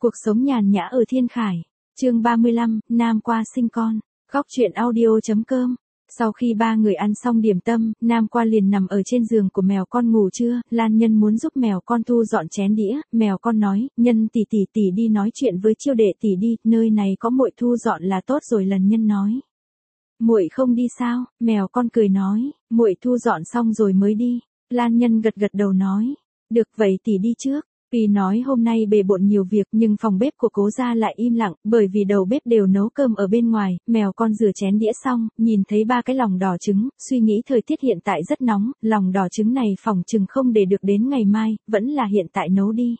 Cuộc sống nhàn nhã ở Thiên Khải. Chương 35, Nam qua sinh con. Góc truyện audio.com. Sau khi ba người ăn xong điểm tâm, Nam qua liền nằm ở trên giường của mèo con ngủ trưa. Lan Nhân muốn giúp mèo con thu dọn chén đĩa. Mèo con nói, Nhân tỷ đi nói chuyện với Chiêu đệ tỷ đi, nơi này có muội thu dọn là tốt rồi. Lần Nhân nói, muội không đi sao? Mèo con cười nói, muội thu dọn xong rồi mới đi. Lan Nhân gật đầu nói, được vậy tỷ đi trước. Vì nói hôm nay bề bộn nhiều việc nhưng phòng bếp của Cố gia lại im lặng, bởi vì đầu bếp đều nấu cơm ở bên ngoài. Mèo con rửa chén đĩa xong, nhìn thấy ba cái lòng đỏ trứng, suy nghĩ thời tiết hiện tại rất nóng, lòng đỏ trứng này phỏng chừng không để được đến ngày mai, vẫn là hiện tại nấu đi.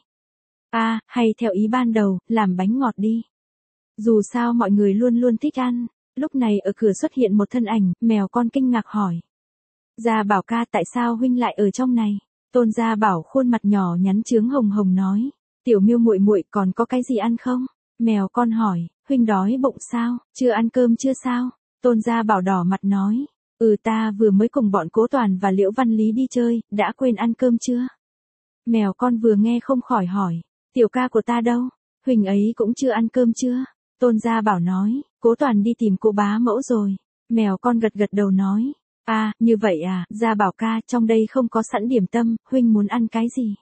Hay theo ý ban đầu, làm bánh ngọt đi. Dù sao mọi người luôn luôn thích ăn. Lúc này ở cửa xuất hiện một thân ảnh, mèo con kinh ngạc hỏi. Gia Bảo ca, tại sao huynh lại ở trong này? Tôn Gia Bảo khuôn mặt nhỏ nhắn chướng hồng hồng nói, Tiểu Miêu muội còn có cái gì ăn không? Mèo con hỏi, huynh đói bụng sao, chưa ăn cơm chưa sao? Tôn Gia Bảo đỏ mặt nói, ta vừa mới cùng bọn Cố Toàn và Liễu Văn Lý đi chơi, đã quên ăn cơm chưa? Mèo con vừa nghe không khỏi hỏi, tiểu ca của ta đâu? Huynh ấy cũng chưa ăn cơm chưa? Tôn Gia Bảo nói, Cố Toàn đi tìm cô bá mẫu rồi. Mèo con gật đầu nói, như vậy à, Gia Bảo ca, trong đây không có sẵn điểm tâm, huynh muốn ăn cái gì?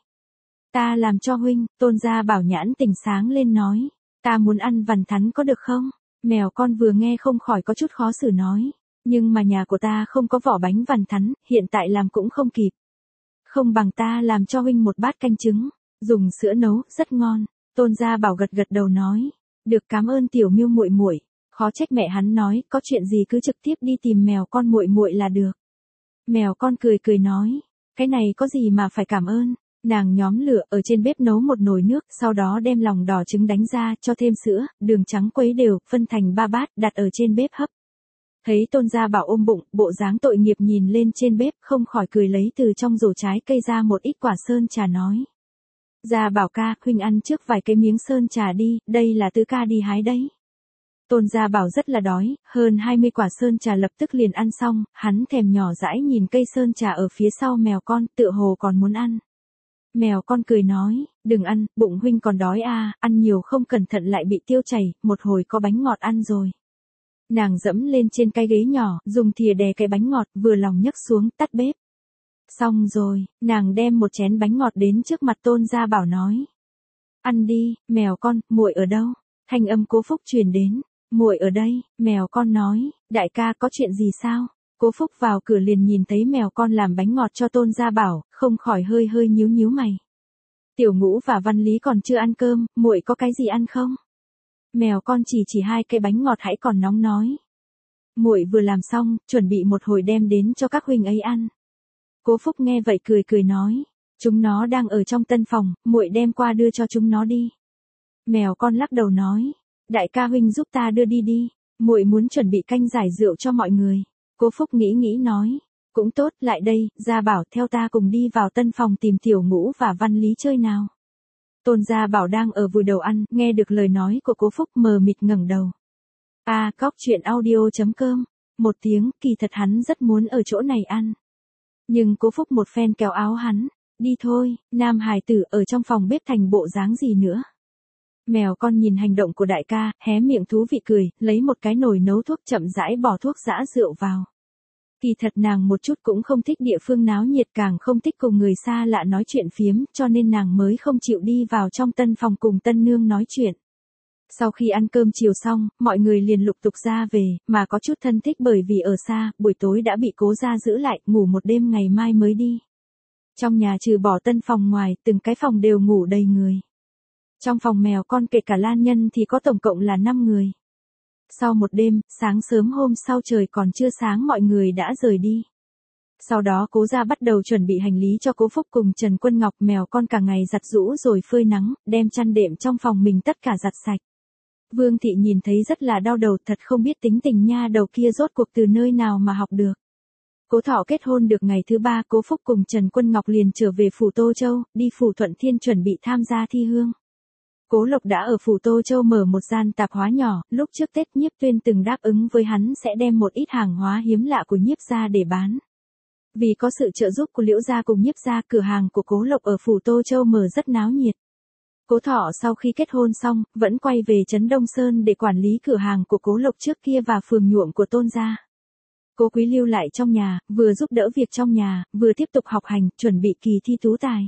Ta làm cho huynh. Tôn Gia Bảo nhãn tỉnh sáng lên nói, ta muốn ăn vằn thắn có được không? Mèo con vừa nghe không khỏi có chút khó xử nói, nhưng mà nhà của ta không có vỏ bánh vằn thắn, hiện tại làm cũng không kịp. Không bằng ta làm cho huynh một bát canh trứng, dùng sữa nấu, rất ngon. Tôn Gia Bảo gật đầu nói, được, cảm ơn Tiểu Miêu muội. Khó trách mẹ hắn nói, có chuyện gì cứ trực tiếp đi tìm mèo con muội là được. Mèo con cười nói, cái này có gì mà phải cảm ơn. Nàng nhóm lửa ở trên bếp nấu một nồi nước, sau đó đem lòng đỏ trứng đánh ra, cho thêm sữa, đường trắng quấy đều, phân thành 3 bát, đặt ở trên bếp hấp. Thấy Tôn Gia Bảo ôm bụng, bộ dáng tội nghiệp nhìn lên trên bếp, không khỏi cười lấy từ trong rổ trái cây ra một ít quả sơn trà nói. Gia Bảo ca, huynh ăn trước vài cái miếng sơn trà đi, đây là Tứ ca đi hái đấy. Tôn Gia Bảo rất là đói, hơn 20 quả sơn trà lập tức liền ăn xong, hắn thèm nhỏ dãi nhìn cây sơn trà ở phía sau mèo con, tựa hồ còn muốn ăn. Mèo con cười nói, đừng ăn, bụng huynh còn đói ăn nhiều không cẩn thận lại bị tiêu chảy, một hồi có bánh ngọt ăn rồi. Nàng dẫm lên trên cái ghế nhỏ, dùng thìa đè cái bánh ngọt, vừa lòng nhấc xuống, tắt bếp. Xong rồi, nàng đem một chén bánh ngọt đến trước mặt Tôn Gia Bảo nói. Ăn đi, mèo con, muội ở đâu? Thanh âm Cố Phúc truyền đến. Muội ở đây. Mèo con nói, đại ca có chuyện gì sao? Cố Phúc vào cửa liền nhìn thấy mèo con làm bánh ngọt cho Tôn Gia Bảo, không khỏi hơi nhíu mày. Tiểu Ngũ và Văn Lý còn chưa ăn cơm, muội có cái gì ăn không? Mèo con chỉ 2 cái bánh ngọt hãy còn nóng nói. Muội vừa làm xong, chuẩn bị một hồi đem đến cho các huynh ấy ăn. Cố Phúc nghe vậy cười nói, chúng nó đang ở trong tân phòng, muội đem qua đưa cho chúng nó đi. Mèo con lắc đầu nói, đại ca huynh giúp ta đưa đi, muội muốn chuẩn bị canh giải rượu cho mọi người. Cố Phúc nghĩ nói, cũng tốt, lại đây, Gia Bảo theo ta cùng đi vào tân phòng tìm Tiểu Ngũ và Văn Lý chơi nào. Tôn Gia Bảo đang ở vùi đầu ăn, nghe được lời nói của Cố Phúc mờ mịt ngẩng đầu. Góc truyện audio.com. Một tiếng, kỳ thật hắn rất muốn ở chỗ này ăn. Nhưng Cố Phúc một phen kéo áo hắn, đi thôi, nam hài tử ở trong phòng bếp thành bộ dáng gì nữa. Mèo con nhìn hành động của đại ca, hé miệng thú vị cười, lấy một cái nồi nấu thuốc chậm rãi bỏ thuốc giã rượu vào. Kỳ thật nàng một chút cũng không thích địa phương náo nhiệt, càng không thích cùng người xa lạ nói chuyện phiếm, cho nên nàng mới không chịu đi vào trong tân phòng cùng tân nương nói chuyện. Sau khi ăn cơm chiều xong, mọi người liền lục tục ra về, mà có chút thân thích bởi vì ở xa, buổi tối đã bị Cố gia giữ lại, ngủ một đêm ngày mai mới đi. Trong nhà trừ bỏ tân phòng ngoài, từng cái phòng đều ngủ đầy người. Trong phòng mèo con kể cả Lan Nhân thì có tổng cộng là 5 người. Sau một đêm, sáng sớm hôm sau trời còn chưa sáng mọi người đã rời đi. Sau đó Cố gia bắt đầu chuẩn bị hành lý cho Cố Phúc cùng Trần Quân Ngọc. Mèo con cả ngày giặt giũ rồi phơi nắng, đem chăn đệm trong phòng mình tất cả giặt sạch. Vương thị nhìn thấy rất là đau đầu, thật không biết tính tình nha đầu kia rốt cuộc từ nơi nào mà học được. Cố Thọ kết hôn được ngày thứ 3, Cố Phúc cùng Trần Quân Ngọc liền trở về phủ Tô Châu, đi phủ Thuận Thiên chuẩn bị tham gia thi hương. Cố Lộc đã ở phủ Tô Châu mở một gian tạp hóa nhỏ, lúc trước Tết Nhiếp Tuyên từng đáp ứng với hắn sẽ đem một ít hàng hóa hiếm lạ của Nhiếp gia để bán. Vì có sự trợ giúp của Liễu gia cùng Nhiếp gia, cửa hàng của Cố Lộc ở phủ Tô Châu mở rất náo nhiệt. Cố Thọ sau khi kết hôn xong, vẫn quay về Trấn Đông Sơn để quản lý cửa hàng của Cố Lộc trước kia và phường nhuộm của Tôn gia. Cố Quý lưu lại trong nhà, vừa giúp đỡ việc trong nhà, vừa tiếp tục học hành, chuẩn bị kỳ thi tú tài.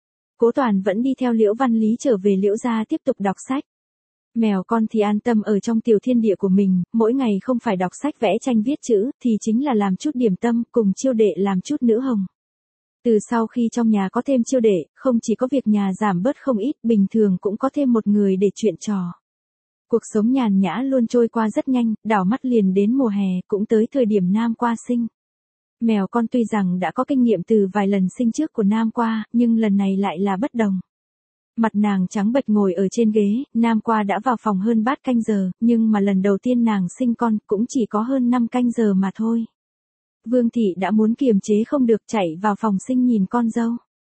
Cố Toàn vẫn đi theo Liễu Văn Lý trở về Liễu gia tiếp tục đọc sách. Mèo con thì an tâm ở trong tiểu thiên địa của mình, mỗi ngày không phải đọc sách vẽ tranh viết chữ, thì chính là làm chút điểm tâm, cùng Chiêu Đệ làm chút nữ hồng. Từ sau khi trong nhà có thêm Chiêu Đệ, không chỉ có việc nhà giảm bớt không ít, bình thường cũng có thêm một người để chuyện trò. Cuộc sống nhàn nhã luôn trôi qua rất nhanh, đảo mắt liền đến mùa hè, cũng tới thời điểm Nam Qua sinh. Mèo con tuy rằng đã có kinh nghiệm từ vài lần sinh trước của Nam Qua, nhưng lần này lại là bất đồng. Mặt nàng trắng bệch ngồi ở trên ghế, Nam Qua đã vào phòng hơn bát canh giờ, nhưng mà lần đầu tiên nàng sinh con cũng chỉ có hơn 5 canh giờ mà thôi. Vương thị đã muốn kiềm chế không được chạy vào phòng sinh nhìn con dâu.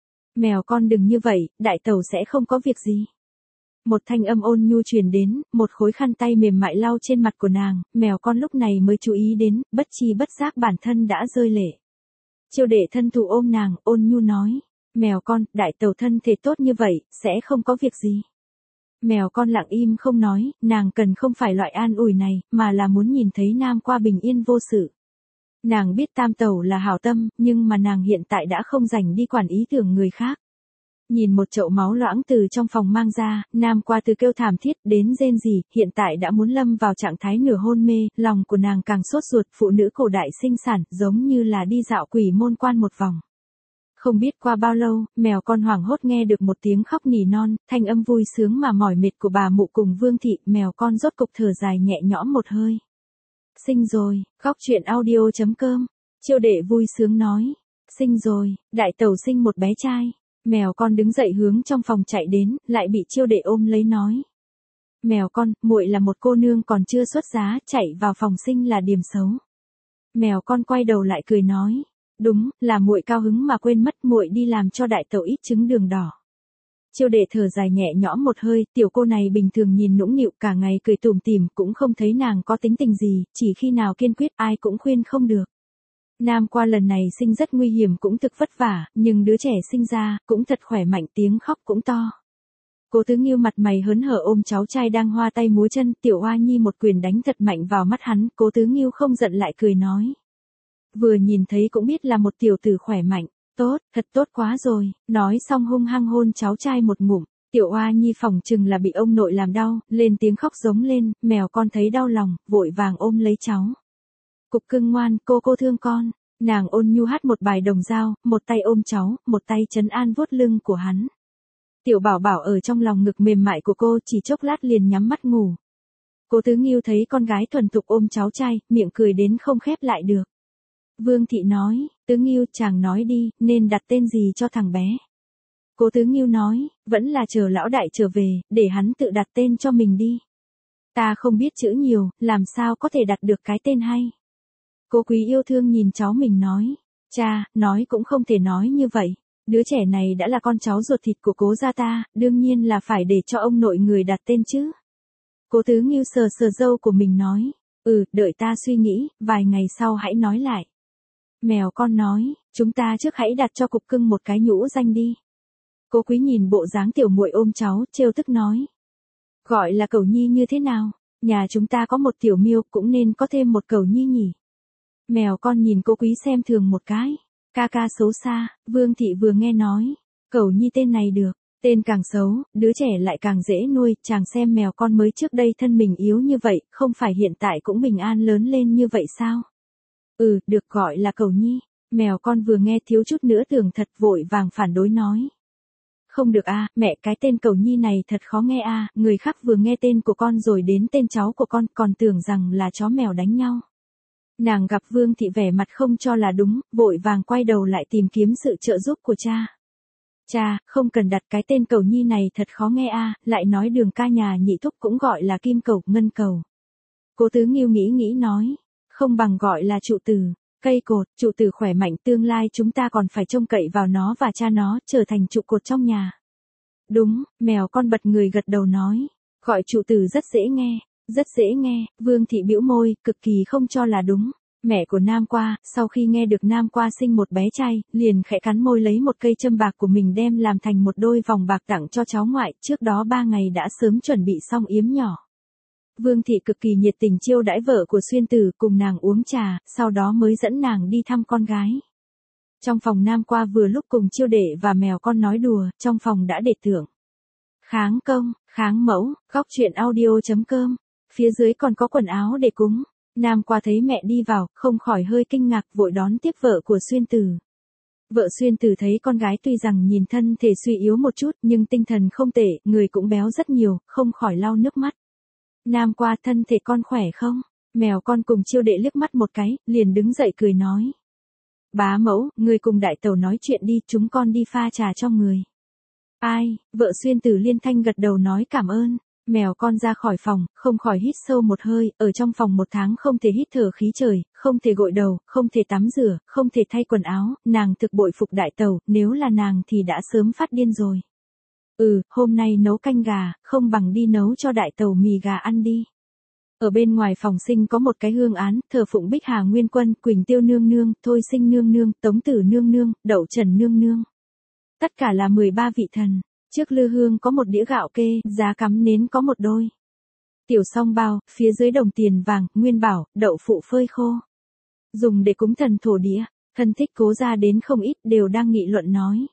Mèo con đừng như vậy, đại tẩu sẽ không có việc gì. Một thanh âm ôn nhu truyền đến, một khối khăn tay mềm mại lau trên mặt của nàng, mèo con lúc này mới chú ý đến, bất chi bất giác bản thân đã rơi lệ. Chiêu Đệ thân thủ ôm nàng, ôn nhu nói, mèo con, đại tẩu thân thể tốt như vậy, sẽ không có việc gì. Mèo con lặng im không nói, nàng cần không phải loại an ủi này, mà là muốn nhìn thấy Nam Qua bình yên vô sự. Nàng biết tam tẩu là hảo tâm, nhưng mà nàng hiện tại đã không rảnh đi quản ý tưởng người khác. Nhìn một chậu máu loãng từ trong phòng mang ra, Nam Qua từ kêu thảm thiết đến rên rỉ, hiện tại đã muốn lâm vào trạng thái nửa hôn mê, lòng của nàng càng sốt ruột, phụ nữ cổ đại sinh sản, giống như là đi dạo quỷ môn quan một vòng. Không biết qua bao lâu, mèo con hoảng hốt nghe được một tiếng khóc nỉ non, thanh âm vui sướng mà mỏi mệt của bà mụ cùng Vương thị, mèo con rốt cục thở dài nhẹ nhõm một hơi. Sinh rồi, khóc chuyện audio.com, Chiêu Đệ vui sướng nói, sinh rồi, đại tẩu sinh một bé trai. Mèo con đứng dậy hướng trong phòng chạy đến, lại bị Chiêu Đệ ôm lấy nói. Mèo con, muội là một cô nương còn chưa xuất giá, chạy vào phòng sinh là điểm xấu. Mèo con quay đầu lại cười nói, đúng, là muội cao hứng mà quên mất, muội đi làm cho đại tẩu ít trứng đường đỏ. Chiêu Đệ thở dài nhẹ nhõm một hơi, tiểu cô này bình thường nhìn nũng nịu cả ngày cười tủm tỉm, cũng không thấy nàng có tính tình gì, chỉ khi nào kiên quyết ai cũng khuyên không được. Nam Qua lần này sinh rất nguy hiểm cũng thực vất vả, nhưng đứa trẻ sinh ra, cũng thật khỏe mạnh, tiếng khóc cũng to. Cố Tứ Nghiêu mặt mày hớn hở ôm cháu trai đang hoa tay múa chân, Tiểu Oa Nhi một quyền đánh thật mạnh vào mắt hắn, Cố Tứ Nghiêu không giận lại cười nói. Vừa nhìn thấy cũng biết là một tiểu tử khỏe mạnh, tốt, thật tốt quá rồi, nói xong hung hăng hôn cháu trai một ngụm. Tiểu Oa Nhi phỏng chừng là bị ông nội làm đau, lên tiếng khóc giống lên, mèo con thấy đau lòng, vội vàng ôm lấy cháu. Cục cưng ngoan, cô thương con. Nàng ôn nhu hát một bài đồng dao, một tay ôm cháu, một tay trấn an vuốt lưng của hắn. Tiểu Bảo Bảo ở trong lòng ngực mềm mại của cô chỉ chốc lát liền nhắm mắt ngủ. Cố Tứ Nghiêu thấy con gái thuần thục ôm cháu trai, miệng cười đến không khép lại được. Vương thị nói, Tứ Nghiêu chàng nói đi, nên đặt tên gì cho thằng bé. Cố Tứ Nghiêu nói, vẫn là chờ lão đại trở về, để hắn tự đặt tên cho mình đi. Ta không biết chữ nhiều, làm sao có thể đặt được cái tên hay. Cố Quý yêu thương nhìn cháu mình nói, cha, nói cũng không thể nói như vậy, đứa trẻ này đã là con cháu ruột thịt của Cố gia ta, đương nhiên là phải để cho ông nội người đặt tên chứ. Cố Tứ Nghiêu sờ sờ râu của mình nói, đợi ta suy nghĩ, vài ngày sau hãy nói lại. Mèo con nói, chúng ta trước hãy đặt cho cục cưng một cái nhũ danh đi. Cố Quý nhìn bộ dáng tiểu muội ôm cháu, trêu tức nói, gọi là Cẩu Nhi như thế nào, nhà chúng ta có một tiểu miêu cũng nên có thêm một Cẩu Nhi nhỉ. Mèo con nhìn Cố Quý xem thường một cái, ca ca xấu xa. Vương thị vừa nghe nói, Cẩu Nhi tên này được, tên càng xấu, đứa trẻ lại càng dễ nuôi, chàng xem mèo con mới trước đây thân mình yếu như vậy, không phải hiện tại cũng bình an lớn lên như vậy sao? Được gọi là Cẩu Nhi. Mèo con vừa nghe thiếu chút nữa tưởng thật, vội vàng phản đối nói. Không được a, mẹ, cái tên Cẩu Nhi này thật khó nghe a, người khác vừa nghe tên của con rồi đến tên cháu của con, còn tưởng rằng là chó mèo đánh nhau. Nàng gặp Vương thị vẻ mặt không cho là đúng, vội vàng quay đầu lại tìm kiếm sự trợ giúp của cha. Cha, không cần đặt cái tên Cẩu Nhi này thật khó nghe a, lại nói Đường ca nhà nhị thúc cũng gọi là Kim Cẩu, Ngân Cẩu. Cố Tứ Nghiêu nghĩ nói, không bằng gọi là trụ tử, cây cột, trụ tử khỏe mạnh, tương lai chúng ta còn phải trông cậy vào nó và cha nó, trở thành trụ cột trong nhà. Đúng, mèo con bật người gật đầu nói, gọi trụ tử rất dễ nghe. Rất dễ nghe. Vương thị bĩu môi, cực kỳ không cho là đúng. Mẹ của Nam Qua, sau khi nghe được Nam Qua sinh một bé trai, liền khẽ cắn môi lấy một cây châm bạc của mình đem làm thành một đôi vòng bạc tặng cho cháu ngoại, trước đó 3 ngày đã sớm chuẩn bị xong yếm nhỏ. Vương thị cực kỳ nhiệt tình chiêu đãi vợ của Xuyên Tử, cùng nàng uống trà, sau đó mới dẫn nàng đi thăm con gái. Trong phòng Nam Qua vừa lúc cùng Chiêu Đệ và mèo con nói đùa, trong phòng đã để tượng kháng công, kháng mẫu, góc truyện audio.com. Phía dưới còn có quần áo để cúng. Nam Qua thấy mẹ đi vào, không khỏi hơi kinh ngạc, vội đón tiếp vợ của Xuyên Tử. Vợ Xuyên Tử thấy con gái tuy rằng nhìn thân thể suy yếu một chút nhưng tinh thần không tệ, người cũng béo rất nhiều, không khỏi lau nước mắt. Nam Qua, thân thể con khỏe không? Mèo con cùng Chiêu Đệ liếc mắt một cái, liền đứng dậy cười nói. Bá mẫu, người cùng đại tẩu nói chuyện đi, chúng con đi pha trà cho người. Ai, vợ Xuyên Tử liên thanh gật đầu nói cảm ơn. Mèo con ra khỏi phòng, không khỏi hít sâu một hơi, ở trong phòng 1 tháng không thể hít thở khí trời, không thể gội đầu, không thể tắm rửa, không thể thay quần áo, nàng thực bội phục đại tẩu, nếu là nàng thì đã sớm phát điên rồi. Hôm nay nấu canh gà, không bằng đi nấu cho đại tẩu mì gà ăn đi. Ở bên ngoài phòng sinh có một cái hương án, thờ phụng Bích Hà Nguyên Quân, Quỳnh Tiêu nương nương, Thôi Sinh nương nương, Tống Tử nương nương, Đậu Trần nương nương. Tất cả là 13 vị thần. Trước lư hương có một đĩa gạo kê, giá cắm nến có một đôi. Tiểu song bao, phía dưới đồng tiền vàng, nguyên bảo, đậu phụ phơi khô. Dùng để cúng thần thổ địa, thân thích Cố gia đến không ít đều đang nghị luận nói.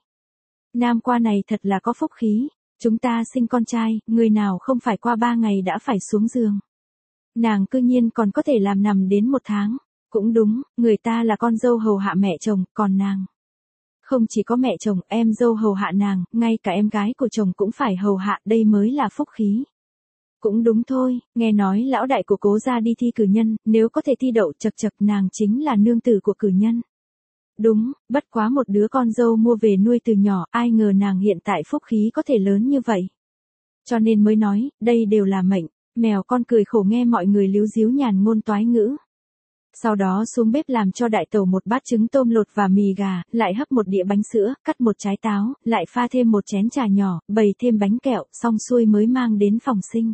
Nam Qua này thật là có phúc khí, chúng ta sinh con trai, người nào không phải qua 3 ngày đã phải xuống giường. Nàng cư nhiên còn có thể làm nằm đến 1 tháng, cũng đúng, người ta là con dâu hầu hạ mẹ chồng, còn nàng. Không chỉ có mẹ chồng, em dâu hầu hạ nàng, ngay cả em gái của chồng cũng phải hầu hạ, đây mới là phúc khí. Cũng đúng thôi, nghe nói lão đại của Cố gia đi thi cử nhân, nếu có thể thi đậu chật chật nàng chính là nương tử của cử nhân. Đúng, bất quá một đứa con dâu mua về nuôi từ nhỏ, ai ngờ nàng hiện tại phúc khí có thể lớn như vậy. Cho nên mới nói, đây đều là mệnh, mèo con cười khổ nghe mọi người líu díu nhàn ngôn toái ngữ. Sau đó xuống bếp làm cho đại tẩu một bát trứng tôm lột và mì gà, lại hấp một đĩa bánh sữa, cắt một trái táo, lại pha thêm một chén trà nhỏ, bày thêm bánh kẹo, xong xuôi mới mang đến phòng sinh.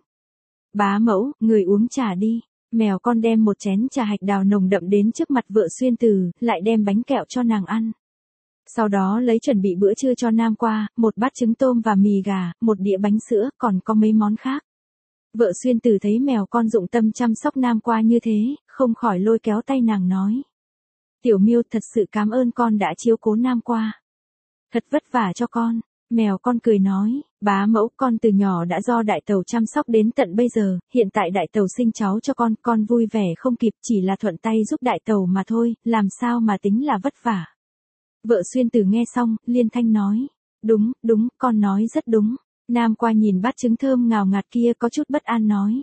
Bá mẫu, người uống trà đi. Mèo con đem một chén trà hạch đào nồng đậm đến trước mặt vợ Xuyên Tử, lại đem bánh kẹo cho nàng ăn. Sau đó lấy chuẩn bị bữa trưa cho Nam Qua, một bát trứng tôm và mì gà, một đĩa bánh sữa, còn có mấy món khác. Vợ Xuyên Tử thấy mèo con dụng tâm chăm sóc Nam Qua như thế, không khỏi lôi kéo tay nàng nói. Tiểu Miêu, thật sự cảm ơn con đã chiếu cố Nam Qua. Thật vất vả cho con. Mèo con cười nói, bá mẫu, con từ nhỏ đã do đại tẩu chăm sóc đến tận bây giờ, hiện tại đại tẩu sinh cháu cho con vui vẻ không kịp, chỉ là thuận tay giúp đại tẩu mà thôi, làm sao mà tính là vất vả. Vợ Xuyên Tử nghe xong, liên thanh nói, đúng, con nói rất đúng. Nam Qua nhìn bát trứng thơm ngào ngạt kia có chút bất an nói.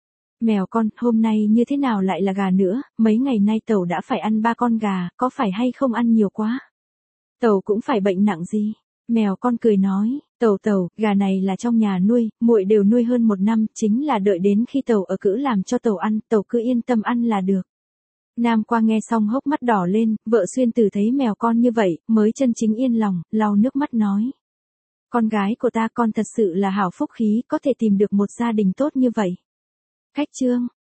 Mèo con, hôm nay như thế nào lại là gà nữa, mấy ngày nay tẩu đã phải ăn 3 con gà, có phải hay không ăn nhiều quá? Tẩu cũng phải bệnh nặng gì? Mèo con cười nói, tẩu, gà này là trong nhà nuôi, muội đều nuôi hơn 1 năm, chính là đợi đến khi tẩu ở cữ làm cho tẩu ăn, tẩu cứ yên tâm ăn là được. Nam Qua nghe xong hốc mắt đỏ lên, vợ Xuyên Tử thấy mèo con như vậy, mới chân chính yên lòng, lau nước mắt nói. Con gái của ta, con thật sự là hảo phúc khí, có thể tìm được một gia đình tốt như vậy. Khách chương.